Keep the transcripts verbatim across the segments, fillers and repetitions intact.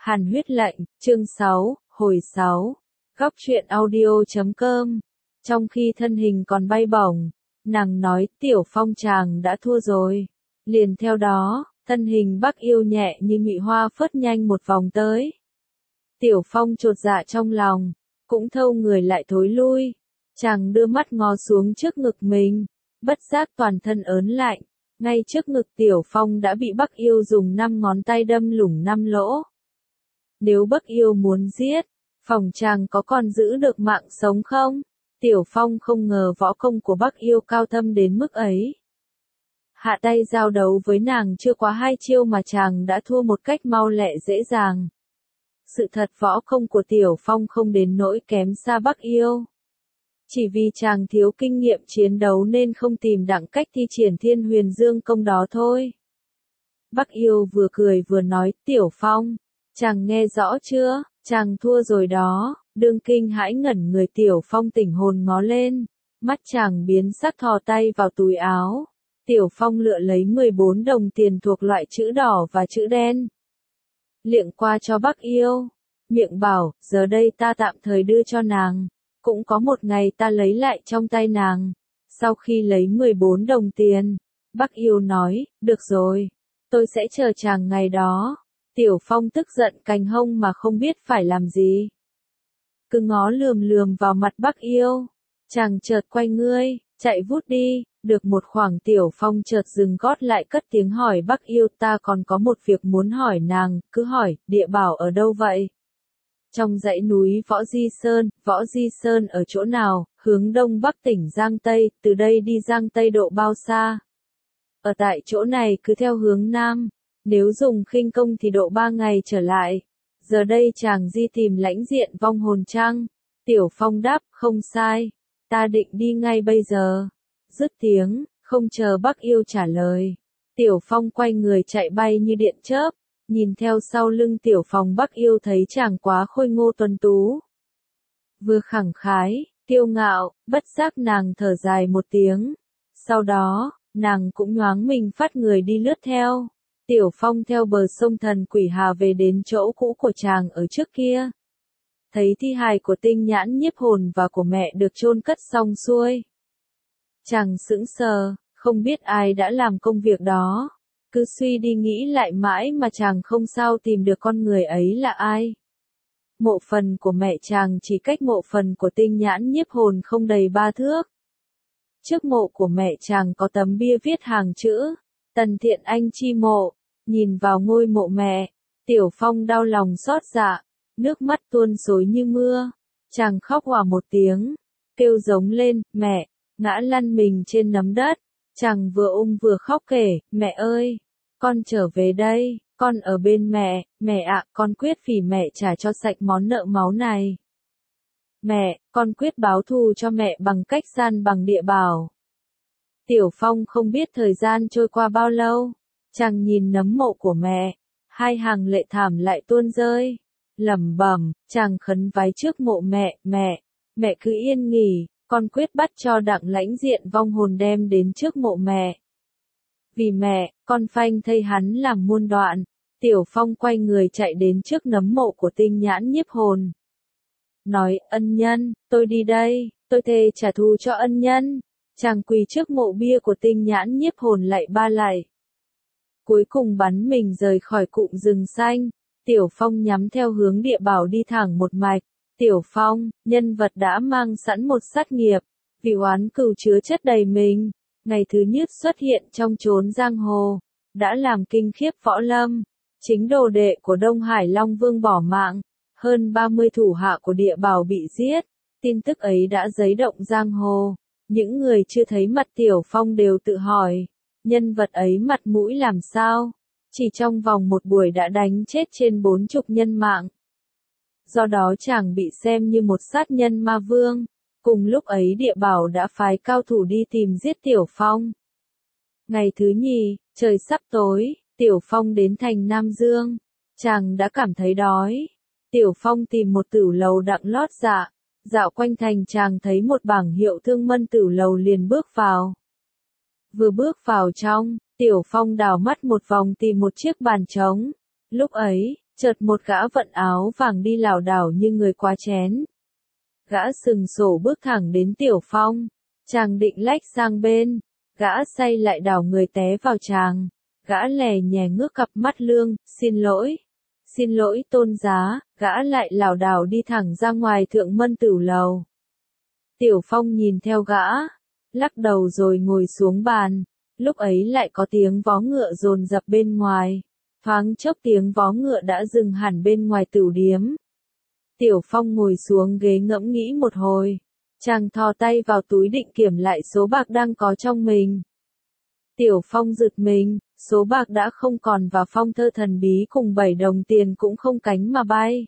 Hàn huyết lệnh, chương sáu, hồi sáu. Góc truyện audio chấm com. Trong khi thân hình còn bay bổng, nàng nói Tiểu Phong chàng đã thua rồi. Liền theo đó, thân hình Bắc Yêu nhẹ như nhụy hoa phất nhanh một vòng tới. Tiểu Phong chột dạ trong lòng, cũng thâu người lại thối lui. Chàng đưa mắt ngó xuống trước ngực mình, bất giác toàn thân ớn lạnh. Ngay trước ngực Tiểu Phong đã bị Bắc Yêu dùng năm ngón tay đâm lủng năm lỗ. Nếu Bắc Yêu muốn giết, phòng chàng có còn giữ được mạng sống không? Tiểu Phong không ngờ võ công của Bắc Yêu cao thâm đến mức ấy. Hạ tay giao đấu với nàng chưa quá hai chiêu mà chàng đã thua một cách mau lẹ dễ dàng. Sự thật võ công của Tiểu Phong không đến nỗi kém xa Bắc Yêu. Chỉ vì chàng thiếu kinh nghiệm chiến đấu nên không tìm đặng cách thi triển Thiên Huyền Dương công đó thôi. Bắc Yêu vừa cười vừa nói, Tiểu Phong, chàng nghe rõ chưa, chàng thua rồi đó. Đương kinh hãi ngẩn người Tiểu Phong tỉnh hồn ngó lên, mắt chàng biến sắc thò tay vào túi áo. Tiểu Phong lựa lấy mười bốn đồng tiền thuộc loại chữ đỏ và chữ đen. Liệng qua cho Bắc Yêu, miệng bảo, giờ đây ta tạm thời đưa cho nàng. Cũng có một ngày ta lấy lại trong tay nàng. Sau khi lấy mười bốn đồng tiền, Bắc Yêu nói, được rồi, tôi sẽ chờ chàng ngày đó. Tiểu Phong tức giận cành hông mà không biết phải làm gì. Cứ ngó lườm lườm vào mặt Bắc Yêu. Chàng chợt quay ngươi, chạy vút đi. Được một khoảng Tiểu Phong chợt dừng gót lại cất tiếng hỏi Bắc Yêu, ta còn có một việc muốn hỏi nàng, cứ hỏi, địa bảo ở đâu vậy? Trong dãy núi Võ Di Sơn. Võ Di Sơn ở chỗ nào? Hướng đông bắc tỉnh Giang Tây, từ đây đi Giang Tây độ bao xa? Ở tại chỗ này cứ theo hướng nam, nếu dùng khinh công thì độ ba ngày trở lại. Giờ đây chàng di tìm lãnh diện vong hồn chăng? Tiểu Phong đáp, không sai, ta định đi ngay bây giờ. Dứt tiếng, không chờ Bắc Yêu trả lời. Tiểu Phong quay người chạy bay như điện chớp. Nhìn theo sau lưng Tiểu Phong, Bắc Yêu thấy chàng quá khôi ngô tuấn tú. Vừa khẳng khái, kiêu ngạo, bất giác nàng thở dài một tiếng. Sau đó, nàng cũng nhoáng mình phát người đi lướt theo. Tiểu Phong theo bờ sông Thần Quỷ Hà về đến chỗ cũ của chàng ở trước kia. Thấy thi hài của Tinh Nhãn Nhiếp Hồn và của mẹ được chôn cất xong xuôi. Chàng sững sờ, không biết ai đã làm công việc đó. Cứ suy đi nghĩ lại mãi mà chàng không sao tìm được con người ấy là ai. Mộ phần của mẹ chàng chỉ cách mộ phần của Tinh Nhãn Nhiếp Hồn không đầy ba thước. Trước mộ của mẹ chàng có tấm bia viết hàng chữ, Tần Thiện Anh chi mộ. Nhìn vào ngôi mộ mẹ, Tiểu Phong đau lòng xót dạ, nước mắt tuôn xối như mưa. Chàng khóc òa một tiếng, kêu giống lên, mẹ, ngã lăn mình trên nấm đất. Chàng vừa ôm vừa khóc kể, mẹ ơi, con trở về đây, con ở bên mẹ, mẹ ạ, con quyết vì mẹ trả cho sạch món nợ máu này. Mẹ, con quyết báo thù cho mẹ bằng cách san bằng địa bảo. Tiểu Phong không biết thời gian trôi qua bao lâu, chàng nhìn nấm mộ của mẹ, hai hàng lệ thảm lại tuôn rơi, lẩm bẩm, chàng khấn vái trước mộ mẹ, mẹ, mẹ cứ yên nghỉ. Con quyết bắt cho đặng lãnh diện vong hồn đem đến trước mộ mẹ. Vì mẹ, con phanh thây hắn làm muôn đoạn. Tiểu Phong quay người chạy đến trước nấm mộ của Tinh Nhãn Nhiếp Hồn. Nói, ân nhân, tôi đi đây, tôi thề trả thù cho ân nhân. Chàng quỳ trước mộ bia của Tinh Nhãn Nhiếp Hồn lạy ba lạy. Cuối cùng bắn mình rời khỏi cụm rừng xanh. Tiểu Phong nhắm theo hướng địa bảo đi thẳng một mạch. Tiểu Phong, nhân vật đã mang sẵn một sát nghiệp, vì oán cừu chứa chất đầy mình, ngày thứ nhất xuất hiện trong chốn giang hồ, đã làm kinh khiếp võ lâm, chính đồ đệ của Đông Hải Long Vương bỏ mạng, hơn ba mươi thủ hạ của địa bảo bị giết, tin tức ấy đã dấy động giang hồ, những người chưa thấy mặt Tiểu Phong đều tự hỏi, nhân vật ấy mặt mũi làm sao, chỉ trong vòng một buổi đã đánh chết trên bốn chục nhân mạng. Do đó chàng bị xem như một sát nhân ma vương. Cùng lúc ấy địa bảo đã phái cao thủ đi tìm giết Tiểu Phong. Ngày thứ nhì, trời sắp tối, Tiểu Phong đến thành Nam Dương. Chàng đã cảm thấy đói. Tiểu Phong tìm một tửu lầu đặng lót dạ. Dạo quanh thành chàng thấy một bảng hiệu Thương Mân tửu lầu liền bước vào. Vừa bước vào trong, Tiểu Phong đảo mắt một vòng tìm một chiếc bàn trống. Lúc ấy, Chợt một gã vận áo vàng đi lảo đảo như người quá chén. Gã sừng sổ bước thẳng đến Tiểu Phong. Chàng định lách sang bên. Gã say lại đảo người té vào chàng. Gã lè nhè ngước cặp mắt lương, xin lỗi. Xin lỗi tôn giá, gã lại lảo đảo đi thẳng ra ngoài Thượng Mân Tửu lầu. Tiểu Phong nhìn theo gã, lắc đầu rồi ngồi xuống bàn. Lúc ấy lại có tiếng vó ngựa dồn dập bên ngoài. Thoáng chốc tiếng vó ngựa đã dừng hẳn bên ngoài tửu điếm. Tiểu Phong ngồi xuống ghế ngẫm nghĩ một hồi. Chàng thò tay vào túi định kiểm lại số bạc đang có trong mình. Tiểu Phong giật mình, số bạc đã không còn và phong thơ thần bí cùng bảy đồng tiền cũng không cánh mà bay.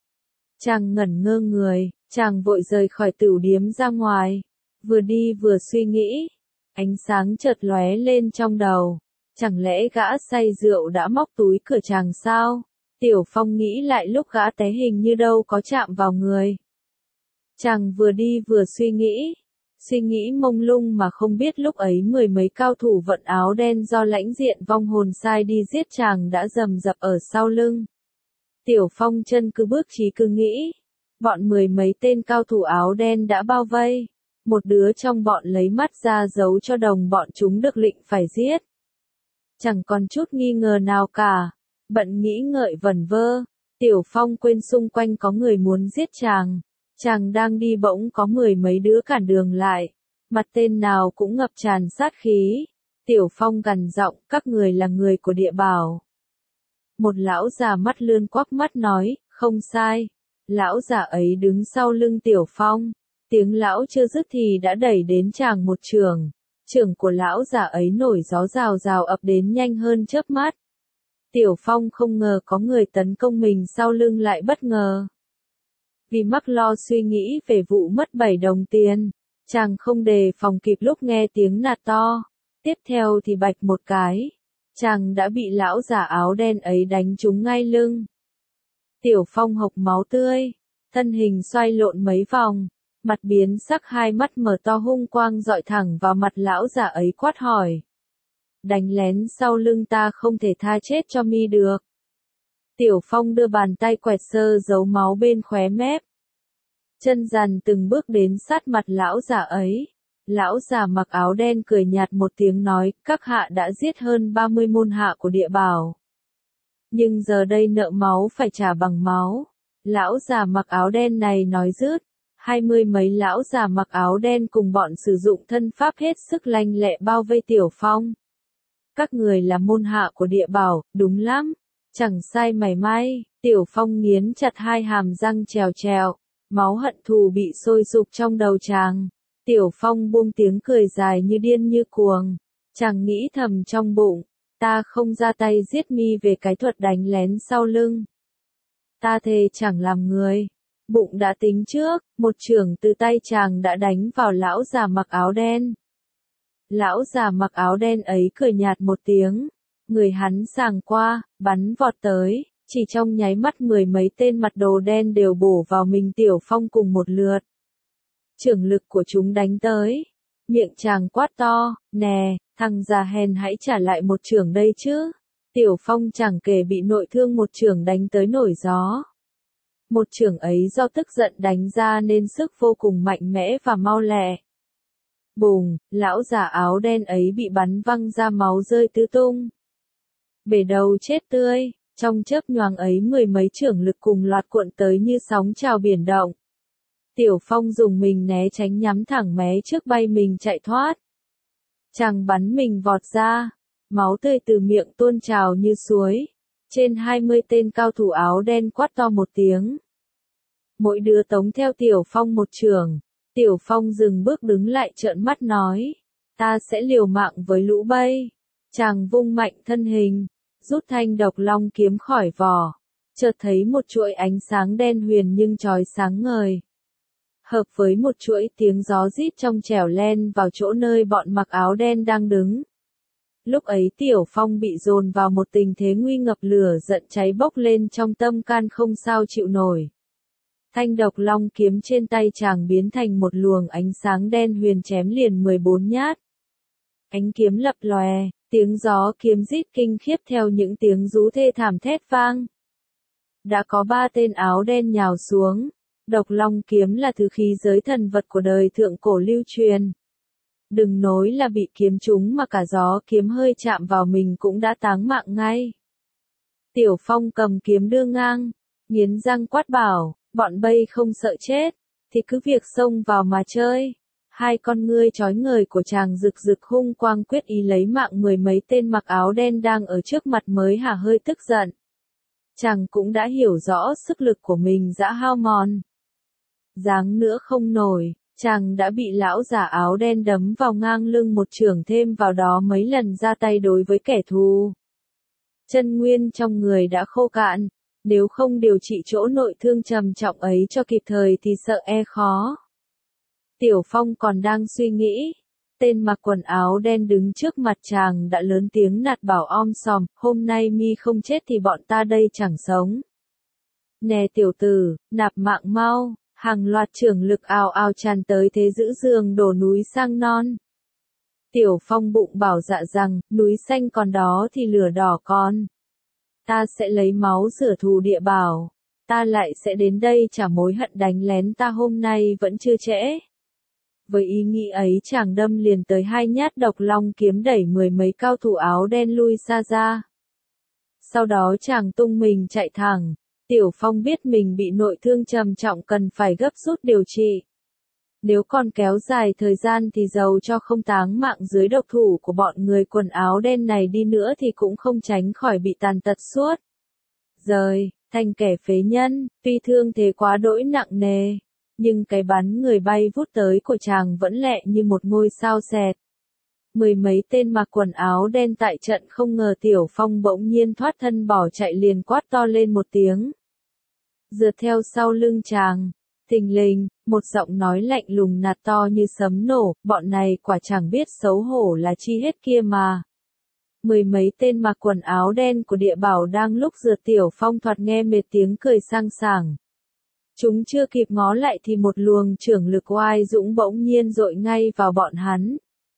Chàng ngẩn ngơ người, chàng vội rời khỏi tửu điếm ra ngoài. Vừa đi vừa suy nghĩ. Ánh sáng chợt lóe lên trong đầu. Chẳng lẽ gã say rượu đã móc túi cửa chàng sao? Tiểu Phong nghĩ lại lúc gã té hình như đâu có chạm vào người. Chàng vừa đi vừa suy nghĩ. Suy nghĩ mông lung mà không biết lúc ấy mười mấy cao thủ vận áo đen do lãnh diện vong hồn sai đi giết chàng đã rầm rập ở sau lưng. Tiểu Phong chân cứ bước chí cứ nghĩ. Bọn mười mấy tên cao thủ áo đen đã bao vây. Một đứa trong bọn lấy mắt ra giấu cho đồng bọn chúng được lệnh phải giết. Chẳng còn chút nghi ngờ nào cả. Bận nghĩ ngợi vẩn vơ. Tiểu Phong quên xung quanh có người muốn giết chàng. Chàng đang đi bỗng có mười mấy đứa cản đường lại. Mặt tên nào cũng ngập tràn sát khí. Tiểu Phong gằn giọng, các người là người của địa bảo. Một lão già mắt lươn quắc mắt nói, không sai. Lão già ấy đứng sau lưng Tiểu Phong. Tiếng lão chưa dứt thì đã đẩy đến chàng một chưởng. Chưởng của lão già ấy nổi gió rào rào ập đến nhanh hơn chớp mắt. Tiểu Phong không ngờ có người tấn công mình sau lưng lại bất ngờ. Vì mắc lo suy nghĩ về vụ mất bảy đồng tiền, chàng không đề phòng kịp lúc nghe tiếng nạt to. Tiếp theo thì bạch một cái. Chàng đã bị lão già áo đen ấy đánh trúng ngay lưng. Tiểu Phong hộc máu tươi, thân hình xoay lộn mấy vòng, mặt biến sắc hai mắt mở to hung quang dọi thẳng vào mặt lão già ấy quát hỏi. Đánh lén sau lưng ta không thể tha chết cho mi được. Tiểu Phong đưa bàn tay quẹt sơ dấu máu bên khóe mép. Chân dần từng bước đến sát mặt lão già ấy. Lão già mặc áo đen cười nhạt một tiếng nói, các hạ đã giết hơn ba mươi môn hạ của địa bảo. Nhưng giờ đây nợ máu phải trả bằng máu. Lão già mặc áo đen này nói dứt. Hai mươi mấy lão già mặc áo đen cùng bọn sử dụng thân pháp hết sức lanh lẹ bao vây Tiểu Phong. Các người là môn hạ của địa bảo, đúng lắm. Chẳng sai mảy may. Tiểu Phong nghiến chặt hai hàm răng trèo trèo. Máu hận thù bị sôi sục trong đầu chàng. Tiểu Phong buông tiếng cười dài như điên như cuồng. Chàng nghĩ thầm trong bụng. Ta không ra tay giết mi về cái thuật đánh lén sau lưng. Ta thề chẳng làm người. Bụng đã tính trước, một chưởng từ tay chàng đã đánh vào lão già mặc áo đen. Lão già mặc áo đen ấy cười nhạt một tiếng. Người hắn sàng qua, bắn vọt tới. Chỉ trong nháy mắt mười mấy tên mặt đồ đen đều bổ vào mình Tiểu Phong cùng một lượt. Chưởng lực của chúng đánh tới. Miệng chàng quát to, nè, thằng già hèn hãy trả lại một chưởng đây chứ. Tiểu Phong chẳng kể bị nội thương một chưởng đánh tới nổi gió. Một chưởng ấy do tức giận đánh ra nên sức vô cùng mạnh mẽ và mau lẹ. Bùng, lão già áo đen ấy bị bắn văng ra máu rơi tứ tung. Bể đầu chết tươi. Trong chớp nhoáng ấy mười mấy chưởng lực cùng loạt cuộn tới như sóng trào biển động. Tiểu Phong dùng mình né tránh nhắm thẳng mé trước bay mình chạy thoát. Chàng bắn mình vọt ra. Máu tươi từ miệng tuôn trào như suối. Trên hai mươi tên cao thủ áo đen quát to một tiếng. Mỗi đứa tống theo Tiểu Phong một chưởng. Tiểu Phong dừng bước đứng lại trợn mắt nói. Ta sẽ liều mạng với lũ bây. Chàng vung mạnh thân hình. Rút thanh độc long kiếm khỏi vỏ. Chợt thấy một chuỗi ánh sáng đen huyền nhưng chói sáng ngời. Hợp với một chuỗi tiếng gió rít trong trẻo len vào chỗ nơi bọn mặc áo đen đang đứng. Lúc ấy Tiểu Phong bị dồn vào một tình thế nguy ngập lửa giận cháy bốc lên trong tâm can không sao chịu nổi. Thanh độc long kiếm trên tay chàng biến thành một luồng ánh sáng đen huyền chém liền mười bốn nhát. Ánh kiếm lập lòe, tiếng gió kiếm rít kinh khiếp theo những tiếng rú thê thảm thét vang. đã có ba tên áo đen nhào xuống. Độc long kiếm là thứ khí giới thần vật của đời thượng cổ lưu truyền. Đừng nói là bị kiếm trúng mà cả gió kiếm hơi chạm vào mình cũng đã táng mạng ngay. Tiểu Phong cầm kiếm đưa ngang, nghiến răng quát bảo, bọn bay không sợ chết, thì cứ việc xông vào mà chơi. Hai con ngươi chói ngời của chàng rực rực hung quang quyết ý lấy mạng mười mấy tên mặc áo đen đang ở trước mặt mới hả hơi tức giận. Chàng cũng đã hiểu rõ sức lực của mình đã hao mòn. Dáng nữa không nổi, chàng đã bị lão giả áo đen đấm vào ngang lưng một chưởng thêm vào đó mấy lần ra tay đối với kẻ thù. Chân nguyên trong người đã khô cạn, nếu không điều trị chỗ nội thương trầm trọng ấy cho kịp thời thì sợ e khó. Tiểu Phong còn đang suy nghĩ, tên mặc quần áo đen đứng trước mặt chàng đã lớn tiếng nạt bảo om sòm, hôm nay mi không chết thì bọn ta đây chẳng sống. Nè tiểu tử, nạp mạng mau, hàng loạt trưởng lực ào ào tràn tới thế giữ giường đổ núi sang non. Tiểu Phong bụng bảo dạ rằng, núi xanh còn đó thì lửa đỏ còn. Ta sẽ lấy máu rửa thù địa bảo, ta lại sẽ đến đây trả mối hận đánh lén ta hôm nay vẫn chưa trễ. Với ý nghĩ ấy chàng đâm liền tới hai nhát độc long kiếm đẩy mười mấy cao thủ áo đen lui xa ra. Sau đó chàng tung mình chạy thẳng, Tiểu Phong biết mình bị nội thương trầm trọng cần phải gấp rút điều trị. Nếu còn kéo dài thời gian thì dầu cho không táng mạng dưới độc thủ của bọn người quần áo đen này đi nữa thì cũng không tránh khỏi bị tàn tật suốt. Rời, thành kẻ phế nhân, tuy thương thế quá đỗi nặng nề, nhưng cái bắn người bay vút tới của chàng vẫn lẹ như một ngôi sao xẹt. Mười mấy tên mặc quần áo đen tại trận không ngờ Tiểu Phong bỗng nhiên thoát thân bỏ chạy liền quát to lên một tiếng. Rượt theo sau lưng chàng, thình lình, một giọng nói lạnh lùng nạt to như sấm nổ, bọn này quả chẳng biết xấu hổ là chi hết kia mà. Mười mấy tên mặc quần áo đen của địa bảo đang lúc rượt Tiểu Phong thoạt nghe mệt tiếng cười sang sảng. Chúng chưa kịp ngó lại thì một luồng trưởng lực oai dũng bỗng nhiên dội ngay vào bọn hắn.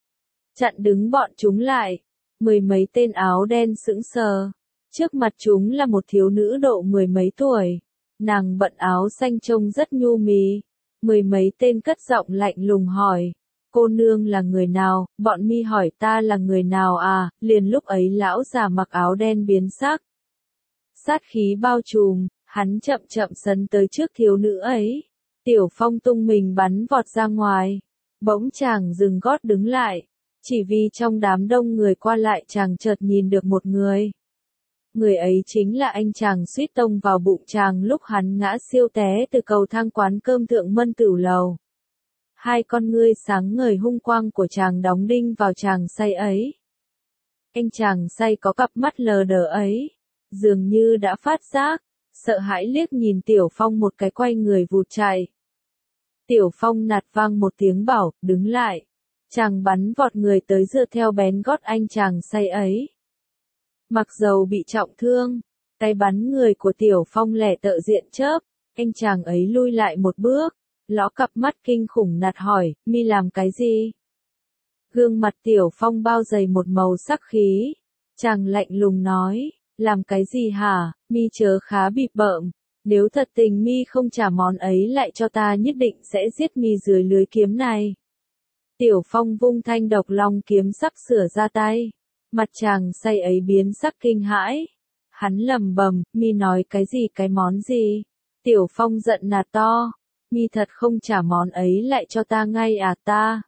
Chặn đứng bọn chúng lại, mười mấy tên áo đen sững sờ. Trước mặt chúng là một thiếu nữ độ mười mấy tuổi. Nàng bận áo xanh trông rất nhu mì. Mười mấy tên cất giọng lạnh lùng hỏi. Cô nương là người nào? Bọn mi hỏi ta là người nào à? Liền lúc ấy lão già mặc áo đen biến sắc. Sát khí bao trùm, hắn chậm chậm sấn tới trước thiếu nữ ấy. Tiểu Phong tung mình bắn vọt ra ngoài. Bỗng chàng dừng gót đứng lại. Chỉ vì trong đám đông người qua lại chàng chợt nhìn được một người. Người ấy chính là anh chàng suýt tông vào bụng chàng lúc hắn ngã siêu té từ cầu thang quán cơm Thượng Mân Tửu Lầu. Hai con ngươi sáng ngời hung quang của chàng đóng đinh vào chàng say ấy. Anh chàng say có cặp mắt lờ đờ ấy, dường như đã phát giác, sợ hãi liếc nhìn Tiểu Phong một cái quay người vụt chạy. Tiểu Phong nạt vang một tiếng bảo, đứng lại. Chàng bắn vọt người tới dựa theo bén gót anh chàng say ấy. Mặc dầu bị trọng thương, tay bắn người của Tiểu Phong lẻ tợ diện chớp, anh chàng ấy lui lại một bước, ló cặp mắt kinh khủng nạt hỏi, mi làm cái gì? Gương mặt Tiểu Phong bao dày một màu sắc khí, chàng lạnh lùng nói, làm cái gì hả, mi chớ khá bịp bợm, nếu thật tình mi không trả món ấy lại cho ta nhất định sẽ giết mi dưới lưới kiếm này. Tiểu Phong vung thanh độc long kiếm sắc sửa ra tay. Mặt chàng say ấy biến sắc kinh hãi. Hắn lầm bầm, mi nói cái gì cái món gì? Tiểu Phong giận nạt to. Mi thật không trả món ấy lại cho ta ngay à ta?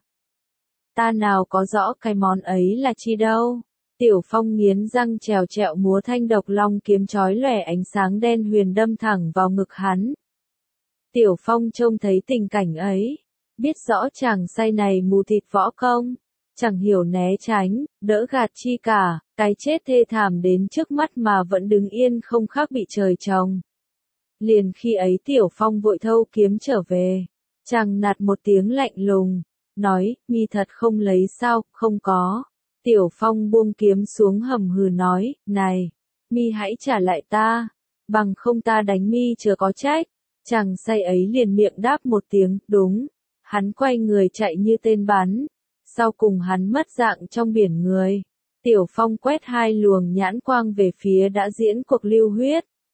Ta nào có rõ cái món ấy là chi đâu? Tiểu Phong nghiến răng trèo trẹo múa thanh độc long kiếm chói lòe ánh sáng đen huyền đâm thẳng vào ngực hắn. Tiểu Phong trông thấy tình cảnh ấy. Biết rõ chàng say này mù thịt võ công, chẳng hiểu né tránh, đỡ gạt chi cả, cái chết thê thảm đến trước mắt mà vẫn đứng yên không khác bị trời trồng. Liền khi ấy Tiểu Phong vội thâu kiếm trở về, chàng nạt một tiếng lạnh lùng, nói, mi thật không lấy sao, không có. Tiểu Phong buông kiếm xuống hầm hừ nói, này, mi hãy trả lại ta, bằng không ta đánh mi chớ có trách. Chàng say ấy liền miệng đáp một tiếng, đúng. Hắn quay người chạy như tên bắn. Sau cùng hắn mất dạng trong biển người. Tiểu Phong quét hai luồng nhãn quang về phía đã diễn cuộc lưu huyết.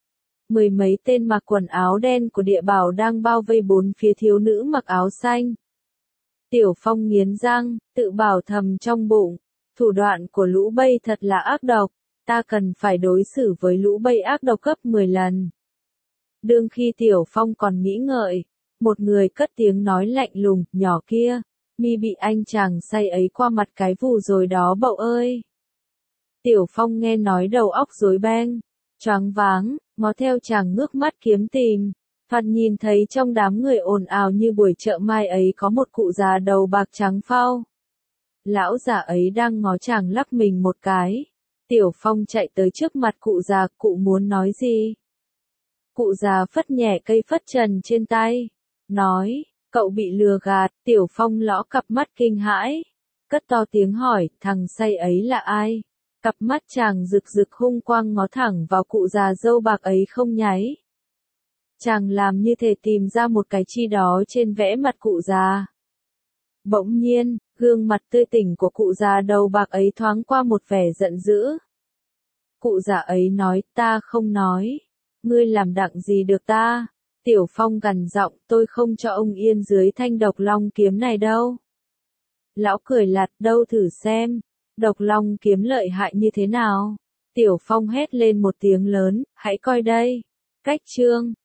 Mười mấy tên mặc quần áo đen của địa bảo đang bao vây bốn phía thiếu nữ mặc áo xanh. Tiểu Phong nghiến răng, tự bảo thầm trong bụng, thủ đoạn của lũ Bây thật là ác độc, ta cần phải đối xử với lũ Bây ác độc gấp mười lần. Đương khi Tiểu Phong còn nghĩ ngợi, một người cất tiếng nói lạnh lùng, nhỏ kia, mi bị anh chàng say ấy qua mặt cái vù rồi đó bậu ơi. Tiểu Phong nghe nói đầu óc rối beng, choáng váng, ngó theo chàng ngước mắt kiếm tìm, thoạt nhìn thấy trong đám người ồn ào như buổi chợ mai ấy có một cụ già đầu bạc trắng phau. Lão già ấy đang ngó chàng lắc mình một cái. Tiểu Phong chạy tới trước mặt cụ già, cụ muốn nói gì? Cụ già phất nhẹ cây phất trần trên tay, nói, cậu bị lừa gạt. Tiểu Phong lõ cặp mắt kinh hãi, cất to tiếng hỏi, thằng say ấy là ai? Cặp mắt chàng rực rực hung quang ngó thẳng vào cụ già râu bạc ấy không nháy. Chàng làm như thể tìm ra một cái chi đó trên vẽ mặt cụ già. Bỗng nhiên, gương mặt tươi tỉnh của cụ già đầu bạc ấy thoáng qua một vẻ giận dữ. Cụ già ấy nói, ta không nói. Ngươi làm đặng gì được ta? Tiểu Phong gằn giọng, tôi không cho ông yên dưới thanh độc long kiếm này đâu. Lão cười lạt, đâu thử xem, độc long kiếm lợi hại như thế nào? Tiểu Phong hét lên một tiếng lớn, hãy coi đây. Cách chương